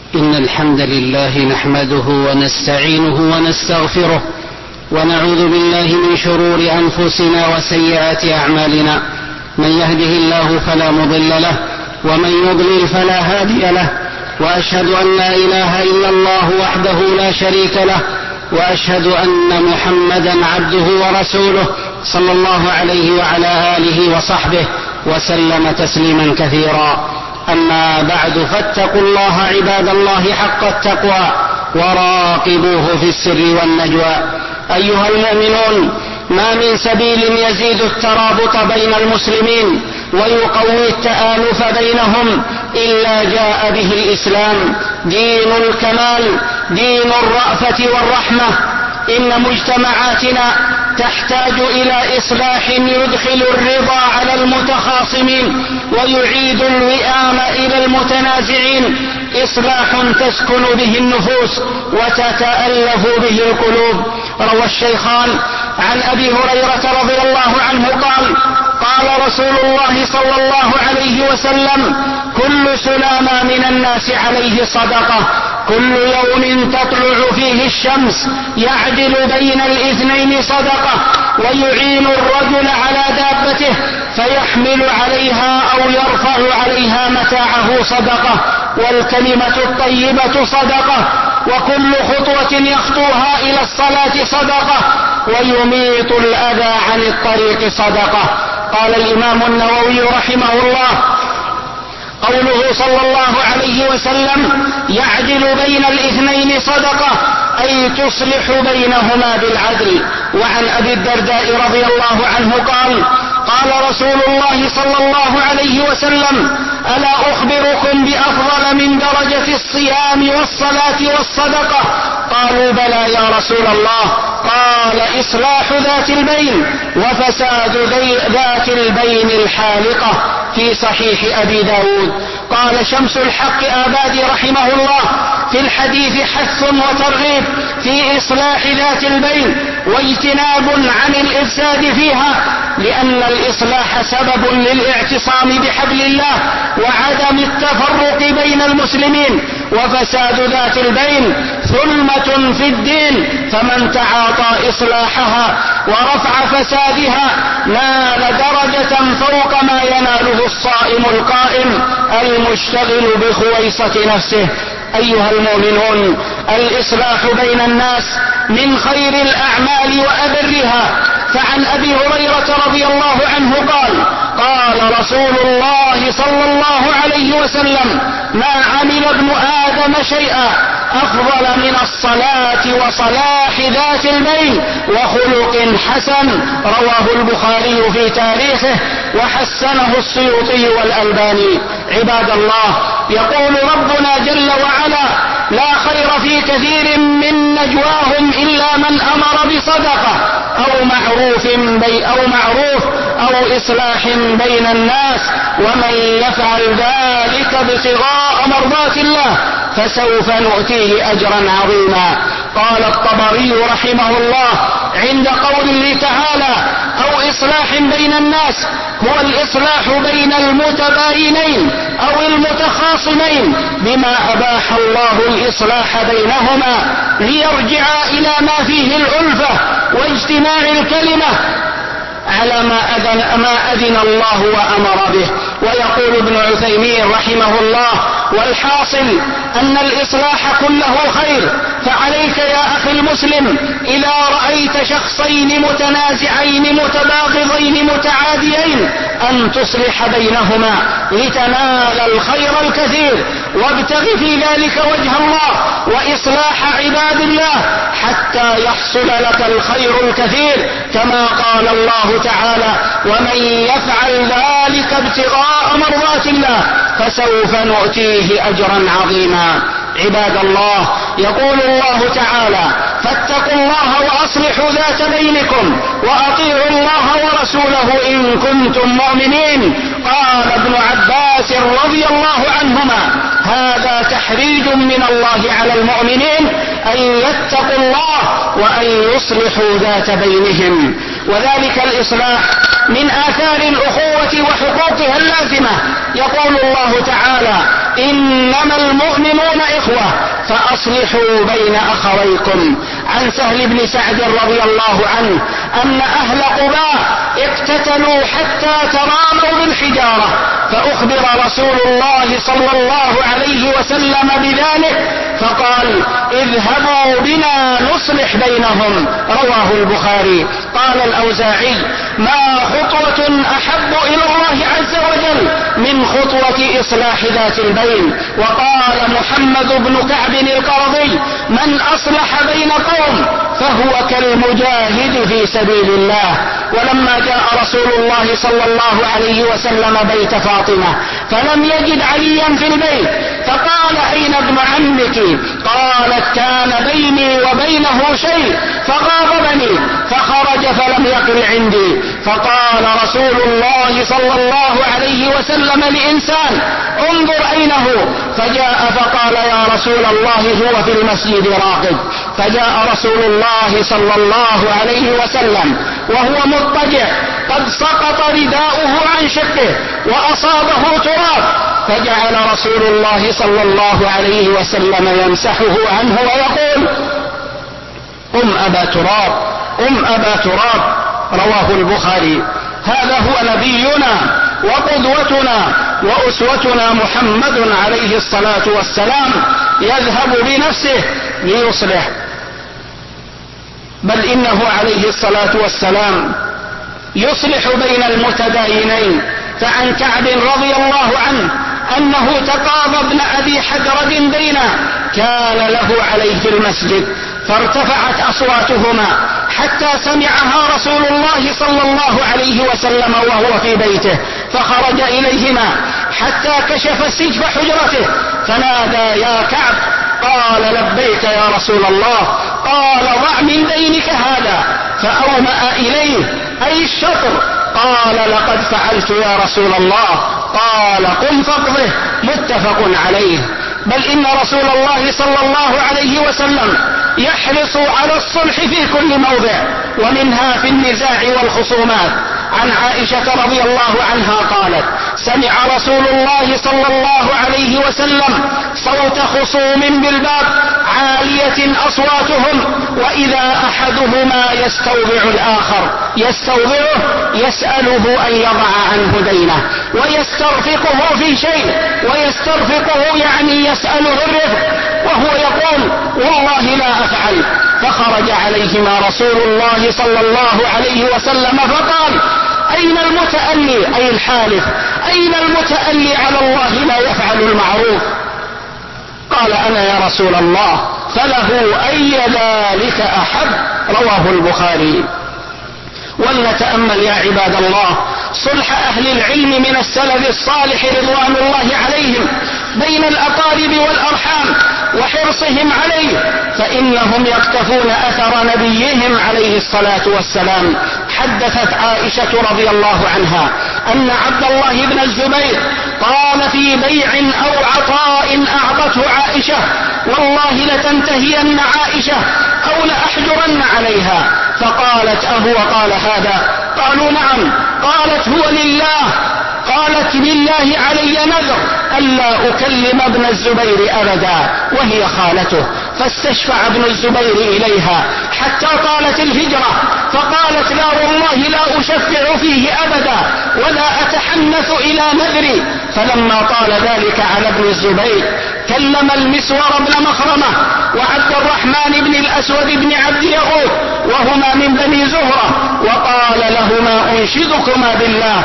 إن الحمد لله نحمده ونستعينه ونستغفره ونعوذ بالله من شرور أنفسنا وسيئات أعمالنا. من يهده الله فلا مضل له ومن يضلل فلا هادي له، وأشهد أن لا إله إلا الله وحده لا شريك له، وأشهد أن محمدا عبده ورسوله صلى الله عليه وعلى آله وصحبه وسلم تسليما كثيرا. أما بعد، فاتقوا الله عباد الله حق التقوى وراقبوه في السر والنجوى. أيها المؤمنون، ما من سبيل يزيد الترابط بين المسلمين ويقوي التآلف بينهم إلا جاء به الإسلام، دين الكمال، دين الرأفة والرحمة. إن مجتمعاتنا تحتاج إلى إصلاح يدخل الرضا على المتخاصمين ويعيد الوئام إلى المتنازعين، إصلاح تسكن به النفوس وتتألف به القلوب. روى الشيخان عن أبي هريرة رضي الله عنه قال: قال رسول الله صلى الله عليه وسلم: كل سلامة من الناس عليه صدقة، كل يوم تطلع فيه الشمس يعدل بين الاثنين صدقة، ويعين الرجل على دابته فيحمل عليها أو يرفع عليها متاعه صدقة، والكلمة الطيبة صدقة، وكل خطوة يخطوها إلى الصلاة صدقة، ويميط الأذى عن الطريق صدقة. قال الإمام النووي رحمه الله: قوله صلى الله عليه وسلم يعدل بين الاثنين صدقة، أي تصلح بينهما بالعدل. وعن أبي الدرداء رضي الله عنه قال: قال رسول الله صلى الله عليه وسلم: ألا أخبركم بأفضل من درجة الصيام والصلاة والصدقة؟ قالوا: بلى يا رسول الله. قال: إصلاح ذات البين وفساد ذات البين الحالقة، في صحيح أبي داود. قال شمس الحق آبادي رحمه الله: في الحديث حث وترغيب في إصلاح ذات البين واجتناب عن الإفساد فيها، لأن الإصلاح سبب للاعتصام بحبل الله وعدم التفرق بين المسلمين، وفساد ذات البين ظلمة في الدين، فمن تعاطى إصلاحها ورفع فسادها نال درجة فوق ما يناله الصائم القائم المشتغل بخويصة نفسه. أيها المؤمنون، الإصلاح بين الناس من خير الأعمال وأبرها. فعن أبي هريرة رضي الله عنه قال: قال رسول الله صلى الله عليه وسلم: ما عمل ابن آدم شيئا أفضل من الصلاة وصلاح ذات البين وخلق حسن. رواه البخاري في تاريخه وحسنه السيوطي والألباني. عباد الله، يقول ربنا جل وعلا: لا خير في كثير من نجواهم إلا من أمر بصدقة أو معروف أو إصلاح بين الناس، ومن يفعل ذلك ابتغاء مرضات الله فسوف نؤتيه أجرا عظيما. قال الطبري رحمه الله عند قوله تعالى: أو إصلاح بين الناس، هو الإصلاح بين المتباينين أو المتخاصمين بما أباح الله الإصلاح بينهما ليرجعا إلى ما فيه الألفة واجتماع الكلمة على ما أذن الله وأمر به. ويقول ابن عثيمين رحمه الله: والحاصل أن الإصلاح كله خير، فعليك يا أخي المسلم إذا رأيت شخصين متنازعين متباغضين متعاديين أن تصلح بينهما لتنال الخير الكثير، وابتغ في ذلك وجه الله وإصلاح عباد الله حتى يحصل لك الخير الكثير، كما قال الله تعالى: ومن يفعل ذلك ابتغاء مرضات الله فسوف نؤتيه أجرا عظيما. عباد الله، يقول الله تعالى: فاتقوا الله وأصلحوا ذات بينكم وأطيعوا الله ورسوله إن كنتم مؤمنين. قال ابن عباس رضي الله عنهما: هذا تحريج من الله على المؤمنين أن يتقوا الله وأن يصلحوا ذات بينهم. وذلك الإصلاح من آثار الأخوة وحقوقها اللازمة. يقول الله تعالى: إنما المؤمنون إخوة فأصلحوا بين أخويكم. عن سهل بن سعد رضي الله عنه أن أهل قباء اقتتلوا حتى تراموا بالحجارة، فأخبر رسول الله صلى الله عليه وسلم بذلك فقال اذهبوا بنا نصلح بينهم. رواه البخاري. قال الأوزاعي ما خطوة أحب إلى الله عز وجل من خطوة إصلاح ذات البين. وقال محمد بن كعب القرظي من أصلح بين قوم فهو كالمجاهد في سبيل الله. ولما جاء رسول الله صلى الله عليه وسلم بيت فاطمة فلم يجد عليا في البيت فقال أين ابن عمك؟ قالت كان بيني وبينه شيء فغاضبني فخرج فلم يقل عندي. فقال رسول الله صلى الله عليه وسلم لإنسان انظر أين هو؟ فجاء فقال يا رسول الله هو في المسجد راقد. فجاء رسول الله صلى الله عليه وسلم وهو مضطجع قد سقط رداؤه عن شقه وأصابه تراب، فجعل رسول الله صلى الله عليه وسلم يمسحه عنه ويقول قم أبا تراب قم أبا تراب. رواه البخاري. هذا هو نبينا وقدوتنا وأسوتنا محمد عليه الصلاة والسلام، يذهب بنفسه ليصلح. بل إنه عليه الصلاة والسلام يصلح بين المتداينين. فعن كعب رضي الله عنه أنه تقاضى ابن أبي حدرد دينا كان له عليه في المسجد، فارتفعت أصواتهما حتى سمعها رسول الله صلى الله عليه وسلم وهو في بيته، فخرج إليهما حتى كشف سجف حجرته فنادى يا كعب؟ قال لبيك يا رسول الله. قال ضع من دينك هذا، فأومأ إليه أي الشطر. قال لقد فعلت يا رسول الله. قال قم فاقضه. متفق عليه. بل إن رسول الله صلى الله عليه وسلم يحرص على الصلح في كل موضع، ومنها في النزاع والخصومات. عن عائشة رضي الله عنها قالت سمع رسول الله صلى الله عليه وسلم صوت خصوم بالباب عالية أصواتهم، وإذا أحدهما يستوضع الآخر يستوضعه يسأله أن يضع عنه دينه ويسترفقه في شيء، ويسترفقه يعني يسأله الرفق، وهو يقول والله لا أفعل. فخرج عليهما رسول الله صلى الله عليه وسلم فقال أين المتألي أي الحالف؟ أين المتألي على الله لا يفعل المعروف؟ قال أنا يا رسول الله. فله أي ذلك أحب. رواه البخاري. ولنتأمل يا عباد الله صلح أهل العلم من السلف الصالح رضوان الله عليهم بين الأقارب والأرحام وحرصهم عليه، فإنهم يقتفون أثر نبيهم عليه الصلاة والسلام. حدثت عائشة رضي الله عنها أن عبد الله بن الزبير قال في بيع أو عطاء أعطته عائشة والله لتنتهين عائشة أو لأحجرن عليها. فقالت أهو قال هذا؟ قالوا نعم. قالت هو لله. قالت لله علي نذر ألا أكلم ابن الزبير أبدا، وهي خالته. فاستشفع ابن الزبير إليها حتى طالت الهجرة، فقالت لا والله لا أشفع فيه أبدا ولا أتحنث إلى نذري. فلما طال ذلك على ابن الزبير كلم المسور بن مخرمة وعبد الرحمن بن الأسود بن عبد يغوث وهما من بني زهرة، وقال لهما أنشدكما بالله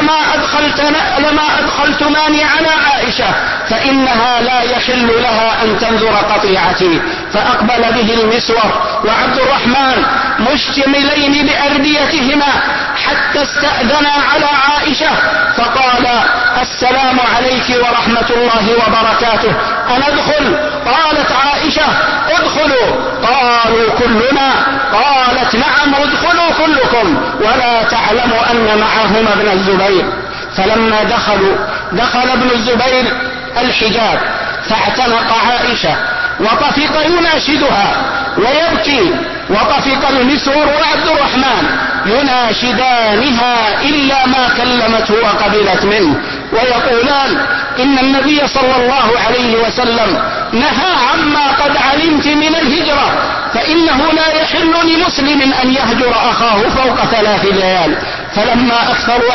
لما أدخلتماني على عائشة فإنها لا يحل لها أن تنذر قطيعتي. فأقبل به المسور وعبد الرحمن مشتملين بأرديتهما حتى استأذنا على عائشة فقال السلام عليك ورحمة الله وبركاته أندخل؟ قالت عائشة ادخلوا. قالوا كلنا؟ قالت نعم ادخلوا كلكم ولا تعلم أن معهما ابن الزبير. فلما دخل ابن الزبير الحجاب فاعتنق عائشة وطفق يناشدها ويبكي، وطفق المسور وعبد الرحمن يناشدانها إلا ما كلمته وقبلت منه ويقولان إن النبي صلى الله عليه وسلم نهى عما قد علمت من الهجرة، فإنه لا يحل لمسلم أن يهجر أخاه فوق 3 ليال. فلما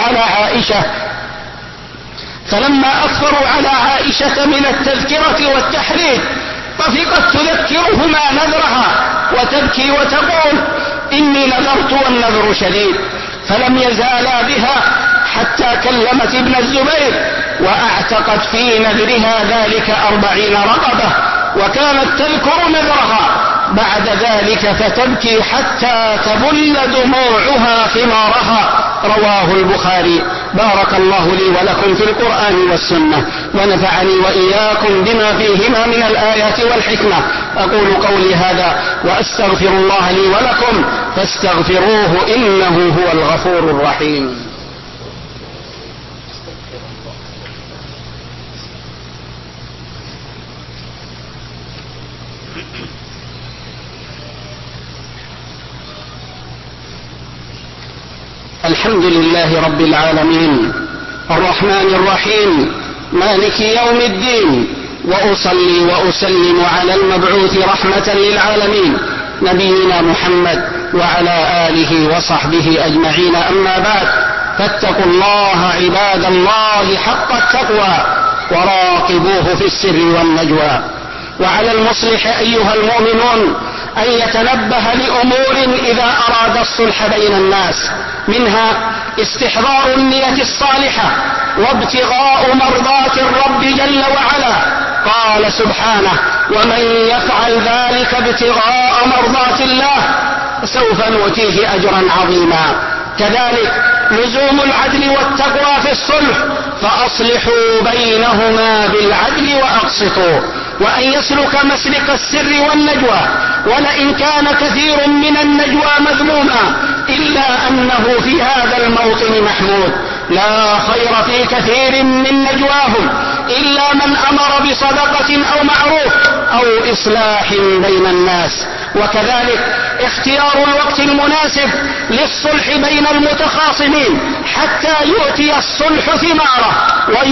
أكثروا على عائشة من التذكرة والتحريض طفقت تذكرهما نذرها وتبكي وتقول: إني نذرت والنذر شديد. فلم يزالا بها حتى كلمت ابن الزبير وأعتقت في نذرها ذلك 40 رقبة، وكانت تذكر نذرها بعد ذلك فتبكي حتى تبل دموعها ثمارها. رواه البخاري. بارك الله لي ولكم في القرآن والسنة، ونفعني وإياكم بما فيهما من الآيات والحكمة. أقول قولي هذا وأستغفر الله لي ولكم فاستغفروه إنه هو الغفور الرحيم. الحمد لله رب العالمين الرحمن الرحيم مالك يوم الدين، وأصلي وأسلم على المبعوث رحمة للعالمين نبينا محمد وعلى آله وصحبه أجمعين. أما بعد، فاتقوا الله عباد الله حق التقوى وراقبوه في السر والنجوى. وعلى المصلح أيها المؤمنون أن يتنبه لأمور إذا أراد الصلح بين الناس، منها استحضار النية الصالحة وابتغاء مرضات الرب جل وعلا. قال سبحانه: ومن يفعل ذلك ابتغاء مرضات الله سوف نؤتيه أجرا عظيما. كذلك لزوم العدل والتقوى في الصلح، فأصلحوا بينهما بالعدل وأقسطوا، وأن يسلك مسلك السر والنجوى، ولئن كان كثير من النجوى مذموما إلا أنه في هذا الموطن محمود. لا خير في كثير من نجواهم إلا من أمر بصدقة أو معروف أو إصلاح بين الناس. وكذلك اختيار الوقت المناسب للصلح بين المتخاصمين حتى يؤتي الصلح ثماره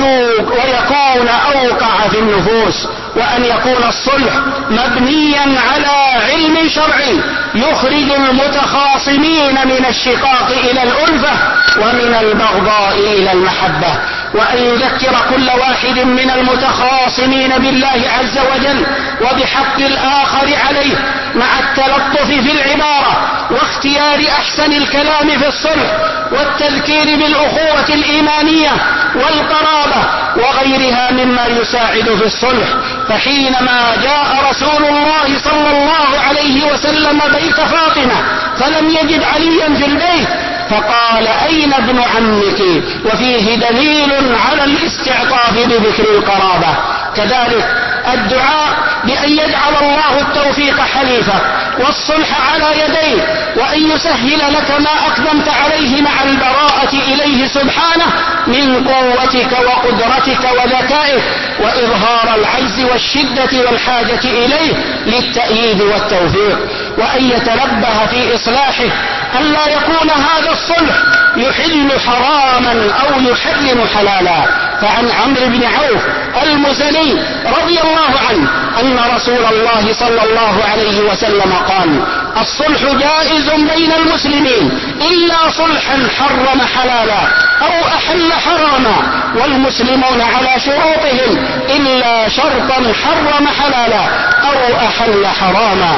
ويكون أوقع في النفوس، وأن يكون الصلح مبنيا على علم شرعي يخرج المتخاصمين من الشقاق إلى الألفة ومن البغضاء إلى المحبة، وأن يذكر كل واحد من المتخاصمين بالله عز وجل وبحق الآخر عليه، مع التلطف في العبارة واختيار أحسن الكلام في الصلح والتذكير بالأخوة الإيمانية والقرابة وغيرها مما يساعد في الصلح. فحينما جاء رسول الله صلى الله عليه وسلم بيت فاطمة فلم يجد عليا في البيت، فقال: أين ابن عمك؟ وفيه دليل على الاستعطاف بذكر القرابة. كذلك الدعاء بأن يجعل الله التوفيق حليفه والصلح على يديه، وأن يسهل لك ما أقدمت عليه مع البراءة إليه سبحانه من قوتك وقدرتك وذكائك، وإظهار العجز والشدة والحاجة إليه للتأييد والتوفيق، وأن يتنبه في إصلاحه أن لا يكون هذا الصلح يحل حراما أو يحرم حلالا. فعن عمرو بن عوف المزني رضي الله عنه أن رسول الله صلى الله عليه وسلم قال: الصلح جائز بين المسلمين إلا صلحا حرم حلالا أو أحل حراما، والمسلمون على شروطهم إلا شرطا حرم حلالا أو أحل حراما.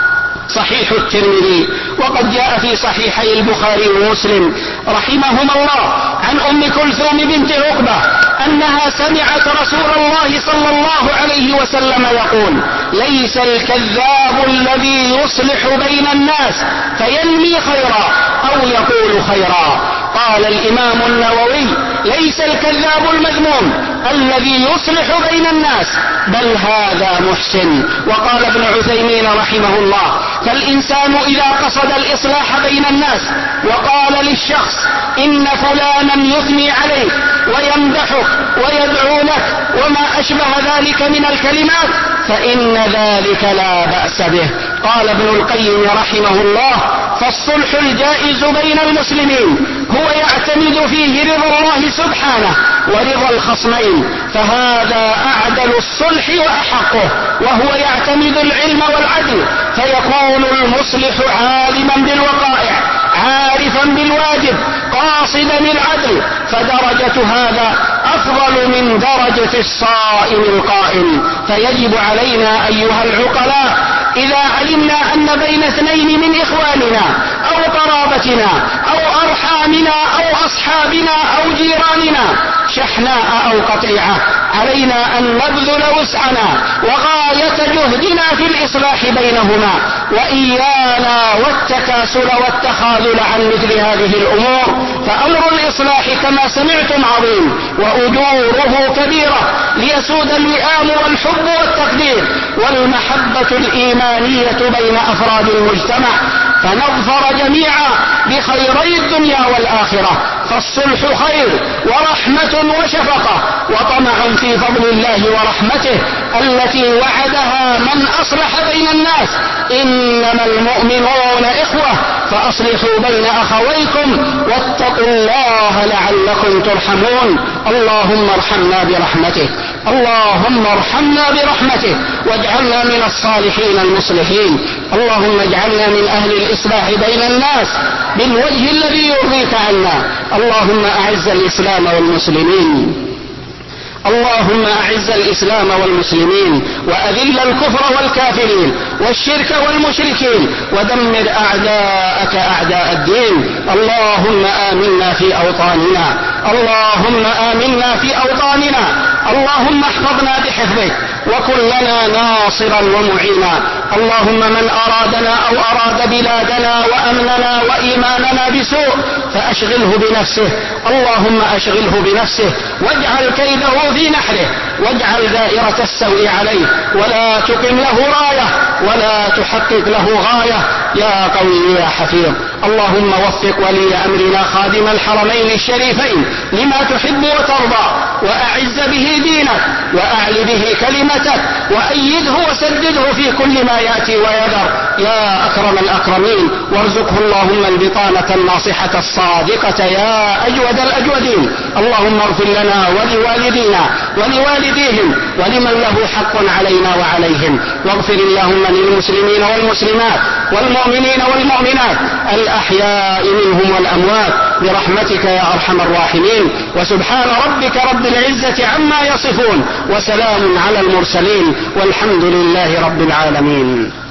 صحيح الترمذي وقد جاء في صحيحي البخاري ومسلم رحمهما الله عن أم كلثوم بنت عقبة أنها سمعت رسول الله صلى الله عليه وسلم يقول: ليس الكذاب الذي يصلح بين الناس فينمي خيرا أو يقول خيرا. قال الإمام النووي: ليس الكذاب المذموم الذي يصلح بين الناس، بل هذا محسن. وقال ابن عثيمين رحمه الله: فالإنسان إذا قصد الإصلاح بين الناس وقال للشخص إن فلانا يثني عليك ويمدحك ويدعو لك وما أشبه ذلك من الكلمات فإن ذلك لا بأس به. قال ابن القيم رحمه الله: فالصلح الجائز بين المسلمين هو يعتمد فيه رضا الله سبحانه ورضا الخصمين، فهذا أعدل الصلح وأحقه، وهو يعتمد العلم والعدل، فيكون المصلح عالما بالوقائع عارفا بالواجب قاصدا العدل، فدرجة هذا أفضل من درجة الصائم القائم. فيجب علينا أيها العقلاء إذا علمنا أن بين اثنين من إخواننا أو قرابتنا أو أرحامنا أو أصحابنا أو جيراننا شحناء أو قطيعة، علينا أن نبذل وسعنا وغاية جهدنا في الإصلاح بينهما، وإيانا والتكاسل والتخاذل عن مثل هذه الأمور. فأمر الإصلاح كما سمعتم عظيم وأجوره كبيرة، ليسود الوئام والحب والتقدير والمحبة الإيمانية بين أفراد المجتمع، فنظفر جميعا بخيري الدنيا والآخرة. فالصلح خير ورحمة وشفقة وطمع في فضل الله ورحمته التي وعدها من أصلح بين الناس. إنما المؤمنون إخوة فأصلحوا بين أخويكم واتقوا الله لعلكم ترحمون. اللهم ارحمنا برحمتك، اللهم ارحمنا برحمتك واجعلنا من الصالحين المصلحين. اللهم اجعلنا من أهل الإصلاح بين الناس بالوجه الذي يرضيك عنا. اللهم أعز الإسلام والمسلمين، اللهم أعز الإسلام والمسلمين وأذل الكفر والكافرين والشرك والمشركين ودمر أعداءك أعداء الدين. اللهم آمنا في أوطاننا، اللهم آمنا في أوطاننا، اللهم احفظنا بحفظك وكن لنا ناصرا ومعينا. اللهم من أرادنا أو أراد بلادنا وأمننا وإيماننا بسوء فأشغله بنفسه، اللهم أشغله بنفسه واجعل كيده في نحره، واجعل دائرة السوء عليه ولا تقم له راية ولا تحقق له غاية يا قوي يا حفيظ. اللهم وفق ولي أمرنا خادم الحرمين الشريفين لما تحب وترضى، وأعز به دينك وأعل به كلمتك وأيده وسدده في كل ما يأتي ويذر يا أكرم الأكرمين. وارزقه اللهم البطانة الناصحة الصادقة يا أجود الأجودين. اللهم اغفر لنا ولوالدينا ولوالديهم ولمن له حق علينا وعليهم، واغفر اللهم للمسلمين والمسلمات والمؤمنين والمؤمنات الأحياء منهم والأموات برحمتك يا أرحم الراحمين. وسبحان ربك رب العزة عما يصفون وسلام على المرسلين والحمد لله رب العالمين.